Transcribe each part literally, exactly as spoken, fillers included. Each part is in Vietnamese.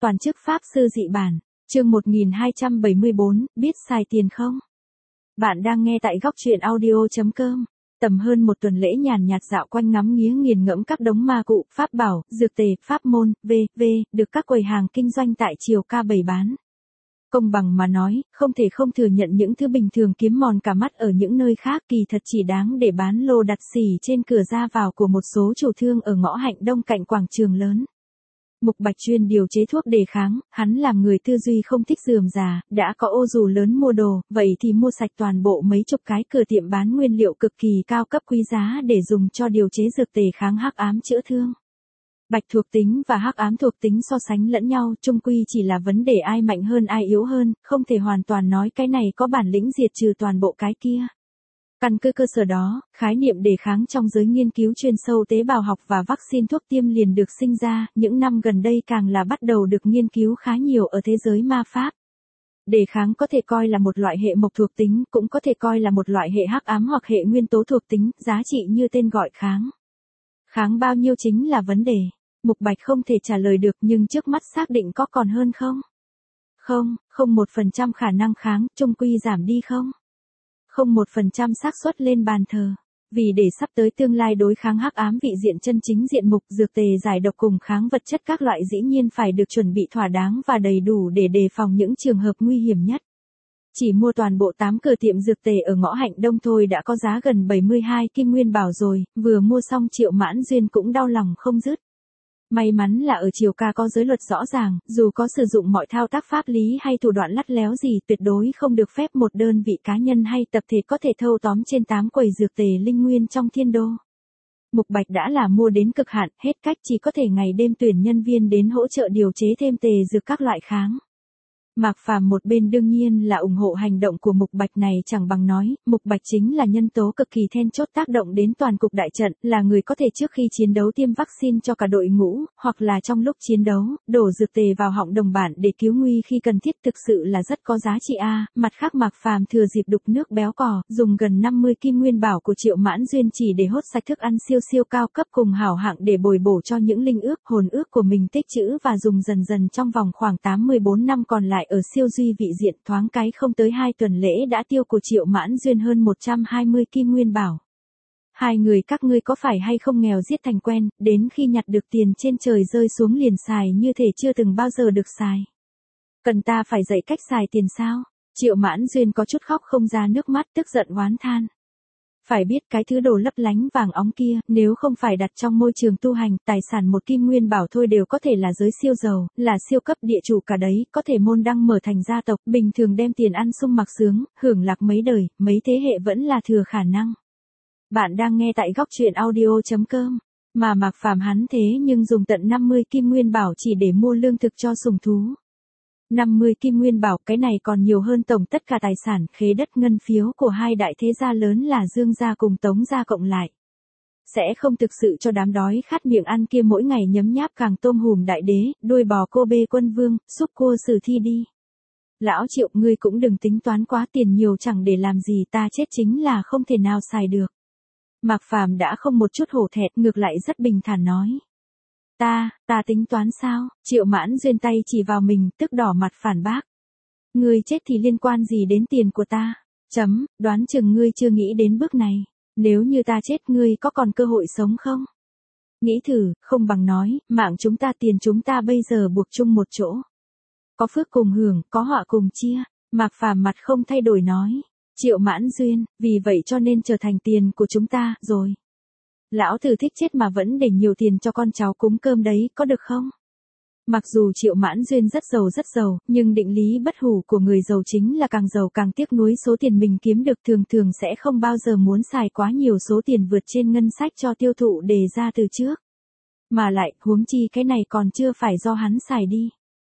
Toàn chức Pháp Sư dị bản, chương một nghìn hai trăm bảy mươi bốn, biết xài tiền không? Bạn đang nghe tại góc truyện audio.com. Tầm hơn một tuần lễ nhàn nhạt dạo quanh ngắm nghía nghiền ngẫm các đống ma cụ, pháp bảo, dược tề, pháp môn, vân vân được các quầy hàng kinh doanh tại Triều Ca bày bán. Công bằng mà nói, không thể không thừa nhận những thứ bình thường kiếm mòn cả mắt ở những nơi khác kỳ thật chỉ đáng để bán lô đặt xỉ trên cửa ra vào của một số chủ thương ở ngõ Hạnh Đông cạnh quảng trường lớn. Mục Bạch chuyên điều chế thuốc đề kháng, hắn làm người tư duy không thích rườm rà, đã có ô dù lớn mua đồ, vậy thì mua sạch toàn bộ mấy chục cái cửa tiệm bán nguyên liệu cực kỳ cao cấp quý giá để dùng cho điều chế dược tề kháng hắc ám chữa thương. Bạch thuộc tính và hắc ám thuộc tính so sánh lẫn nhau, chung quy chỉ là vấn đề ai mạnh hơn ai yếu hơn, không thể hoàn toàn nói cái này có bản lĩnh diệt trừ toàn bộ cái kia. Căn cứ cơ sở đó, khái niệm đề kháng trong giới nghiên cứu chuyên sâu tế bào học và vaccine thuốc tiêm liền được sinh ra, những năm gần đây càng là bắt đầu được nghiên cứu khá nhiều ở thế giới ma pháp. Đề kháng có thể coi là một loại hệ mộc thuộc tính, cũng có thể coi là một loại hệ hắc ám hoặc hệ nguyên tố thuộc tính, giá trị như tên gọi kháng. Kháng bao nhiêu chính là vấn đề. Mục Bạch không thể trả lời được nhưng trước mắt xác định có còn hơn không? Không, không một phần trăm khả năng kháng, chung quy giảm đi không? Không một phần trăm xác suất lên bàn thờ. Vì để sắp tới tương lai đối kháng hắc ám vị diện chân chính diện mục dược tề giải độc cùng kháng vật chất các loại dĩ nhiên phải được chuẩn bị thỏa đáng và đầy đủ để đề phòng những trường hợp nguy hiểm nhất. Chỉ mua toàn bộ tám cửa tiệm dược tề ở ngõ Hạnh Đông thôi đã có giá gần bảy mươi hai kim nguyên bảo rồi, vừa mua xong Triệu Mãn Duyên cũng đau lòng không dứt. May mắn là ở Triều Ca có giới luật rõ ràng, dù có sử dụng mọi thao tác pháp lý hay thủ đoạn lắt léo gì tuyệt đối không được phép một đơn vị cá nhân hay tập thể có thể thâu tóm trên tám quầy dược tề linh nguyên trong thiên đô. Mục Bạch đã là mua đến cực hạn, hết cách chỉ có thể ngày đêm tuyển nhân viên đến hỗ trợ điều chế thêm tề dược các loại kháng. Mạc Phàm một bên đương nhiên là ủng hộ hành động của Mục Bạch này chẳng bằng nói, Mục Bạch chính là nhân tố cực kỳ then chốt tác động đến toàn cục đại trận, là người có thể trước khi chiến đấu tiêm vaccine cho cả đội ngũ, hoặc là trong lúc chiến đấu, đổ dược tề vào họng đồng bạn để cứu nguy khi cần thiết thực sự là rất có giá trị a. Mặt khác Mạc Phàm thừa dịp đục nước béo cò, dùng gần năm mươi kim nguyên bảo của Triệu Mãn Duyên chỉ để hốt sạch thức ăn siêu siêu cao cấp cùng hảo hạng để bồi bổ cho những linh ước, hồn ước của mình tích trữ và dùng dần dần trong vòng khoảng tám mươi bốn năm còn lại ở siêu duy vị diện, thoáng cái không tới hai tuần lễ đã tiêu của Triệu Mãn Duyên hơn một trăm hai mươi kim nguyên bảo. Hai người các ngươi có phải hay không nghèo giết thành quen, đến khi nhặt được tiền trên trời rơi xuống liền xài như thể chưa từng bao giờ được xài. Cần ta phải dạy cách xài tiền sao? Triệu Mãn Duyên có chút khóc không ra nước mắt, tức giận oán than. Phải biết cái thứ đồ lấp lánh vàng óng kia, nếu không phải đặt trong môi trường tu hành, tài sản một kim nguyên bảo thôi đều có thể là giới siêu giàu, là siêu cấp địa chủ cả đấy, có thể môn đăng mở thành gia tộc, bình thường đem tiền ăn sung mặc sướng, hưởng lạc mấy đời, mấy thế hệ vẫn là thừa khả năng. Bạn đang nghe tại góc truyện audio.com, mà Mạc Phàm hắn thế nhưng dùng tận năm mươi kim nguyên bảo chỉ để mua lương thực cho sùng thú. năm mươi kim nguyên bảo, cái này còn nhiều hơn tổng tất cả tài sản, khế đất ngân phiếu của hai đại thế gia lớn là Dương gia cùng Tống gia cộng lại. Sẽ không thực sự cho đám đói khát miệng ăn kia mỗi ngày nhấm nháp càng tôm hùm đại đế, đuôi bò cô bê quân vương, xúc cua sử thi đi. Lão Triệu, ngươi cũng đừng tính toán quá, tiền nhiều chẳng để làm gì, ta chết chính là không thể nào xài được. Mạc Phàm đã không một chút hổ thẹn, ngược lại rất bình thản nói. Ta, ta tính toán sao? Triệu Mãn Duyên tay chỉ vào mình, tức đỏ mặt phản bác. Ngươi chết thì liên quan gì đến tiền của ta? Chấm, đoán chừng ngươi chưa nghĩ đến bước này. Nếu như ta chết ngươi có còn cơ hội sống không? Nghĩ thử, không bằng nói, mạng chúng ta tiền chúng ta bây giờ buộc chung một chỗ. Có phước cùng hưởng, có họa cùng chia. Mạc Phàm mặt không thay đổi nói. Triệu Mãn Duyên, vì vậy cho nên trở thành tiền của chúng ta, rồi. Lão tử thích chết mà vẫn để nhiều tiền cho con cháu cúng cơm đấy, có được không? Mặc dù Triệu Mãn Duyên rất giàu rất giàu, nhưng định lý bất hủ của người giàu chính là càng giàu càng tiếc nuối số tiền mình kiếm được, thường thường sẽ không bao giờ muốn xài quá nhiều số tiền vượt trên ngân sách cho tiêu thụ đề ra từ trước. Mà lại, huống chi cái này còn chưa phải do hắn xài đi.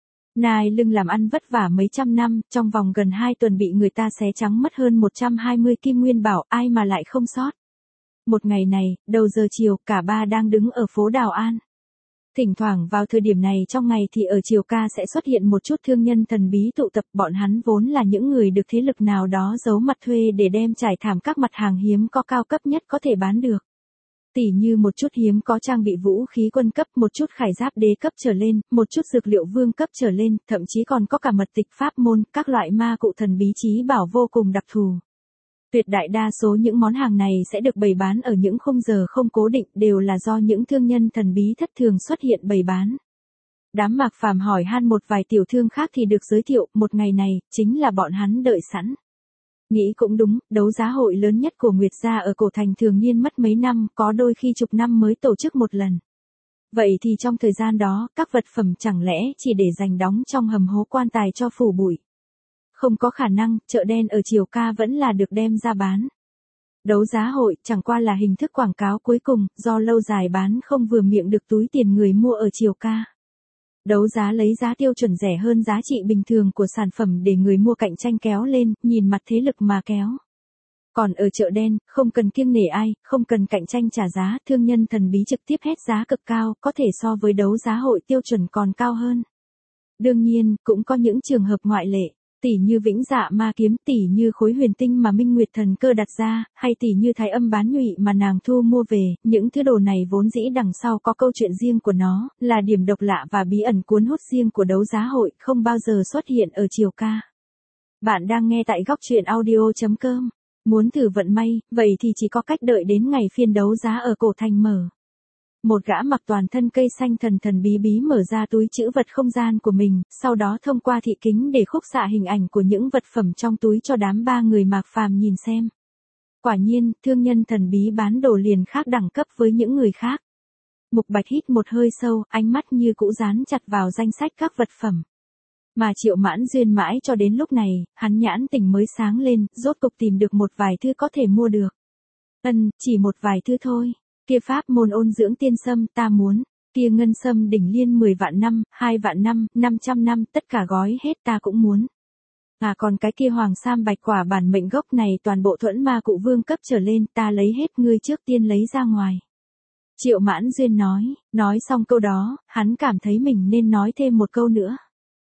Nai lưng làm ăn vất vả mấy trăm năm, trong vòng gần hai tuần bị người ta xé trắng mất hơn một trăm hai mươi kim nguyên bảo, ai mà lại không sót. Một ngày này, đầu giờ chiều, cả ba đang đứng ở phố Đào An. Thỉnh thoảng vào thời điểm này trong ngày thì ở Triều Ca sẽ xuất hiện một chút thương nhân thần bí tụ tập, bọn hắn vốn là những người được thế lực nào đó giấu mặt thuê để đem trải thảm các mặt hàng hiếm có cao cấp nhất có thể bán được. Tỉ như một chút hiếm có trang bị vũ khí quân cấp, một chút khải giáp đế cấp trở lên, một chút dược liệu vương cấp trở lên, thậm chí còn có cả mật tịch pháp môn, các loại ma cụ thần bí chí bảo vô cùng đặc thù. Tuyệt đại đa số những món hàng này sẽ được bày bán ở những khung giờ không cố định, đều là do những thương nhân thần bí thất thường xuất hiện bày bán. Đám Mạc Phàm hỏi han một vài tiểu thương khác thì được giới thiệu, một ngày này, chính là bọn hắn đợi sẵn. Nghĩ cũng đúng, đấu giá hội lớn nhất của Nguyệt gia ở cổ thành thường niên mất mấy năm, có đôi khi chục năm mới tổ chức một lần. Vậy thì trong thời gian đó, các vật phẩm chẳng lẽ chỉ để dành đóng trong hầm hố quan tài cho phủ bụi. Không có khả năng, chợ đen ở Triều Ca vẫn là được đem ra bán. Đấu giá hội chẳng qua là hình thức quảng cáo cuối cùng, do lâu dài bán không vừa miệng được túi tiền người mua ở Triều Ca. Đấu giá lấy giá tiêu chuẩn rẻ hơn giá trị bình thường của sản phẩm để người mua cạnh tranh kéo lên, nhìn mặt thế lực mà kéo. Còn ở chợ đen, không cần kiêng nể ai, không cần cạnh tranh trả giá, thương nhân thần bí trực tiếp hét giá cực cao, có thể so với đấu giá hội tiêu chuẩn còn cao hơn. Đương nhiên, cũng có những trường hợp ngoại lệ. Tỷ như Vĩnh Dạ Ma Kiếm, tỷ như khối huyền tinh mà Minh Nguyệt Thần Cơ đặt ra, hay tỷ như Thái Âm Bán Nhụy mà nàng thu mua về, những thứ đồ này vốn dĩ đằng sau có câu chuyện riêng của nó, là điểm độc lạ và bí ẩn cuốn hút riêng của đấu giá hội, không bao giờ xuất hiện ở Triều Ca. Bạn đang nghe tại góc truyện audio chấm com. Muốn thử vận may, vậy thì chỉ có cách đợi đến ngày phiên đấu giá ở cổ thành mở. Một gã mặc toàn thân cây xanh thần thần bí bí mở ra túi trữ vật không gian của mình, sau đó thông qua thị kính để khúc xạ hình ảnh của những vật phẩm trong túi cho đám ba người Mạc Phàm nhìn xem. Quả nhiên, thương nhân thần bí bán đồ liền khác đẳng cấp với những người khác. Mục Bạch hít một hơi sâu, ánh mắt như cũ dán chặt vào danh sách các vật phẩm. Mà Triệu Mãn Duyên mãi cho đến lúc này, hắn nhãn tỉnh mới sáng lên, rốt cục tìm được một vài thứ có thể mua được. Ân, chỉ một vài thứ thôi. Kia pháp môn ôn dưỡng tiên sâm ta muốn, kia ngân sâm đỉnh liên mười vạn năm, hai vạn năm, năm trăm năm, tất cả gói hết ta cũng muốn. À còn cái kia hoàng sam bạch quả bản mệnh gốc này toàn bộ thuẫn ma cụ vương cấp trở lên, ta lấy hết, ngươi trước tiên lấy ra ngoài. Triệu Mãn Duyên nói, nói xong câu đó, hắn cảm thấy mình nên nói thêm một câu nữa.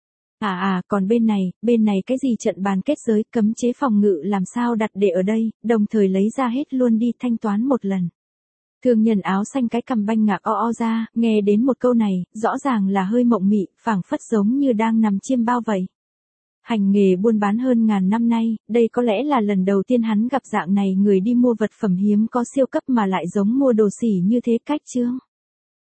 À à, còn bên này, bên này cái gì trận bàn kết giới, cấm chế phòng ngự làm sao đặt để ở đây, đồng thời lấy ra hết luôn đi thanh toán một lần. Thương nhân áo xanh cái cằm banh ngạc o o ra, nghe đến một câu này, rõ ràng là hơi mộng mị, phảng phất giống như đang nằm chiêm bao vậy. Hành nghề buôn bán hơn ngàn năm nay, đây có lẽ là lần đầu tiên hắn gặp dạng này người đi mua vật phẩm hiếm có siêu cấp mà lại giống mua đồ xỉ như thế cách chương.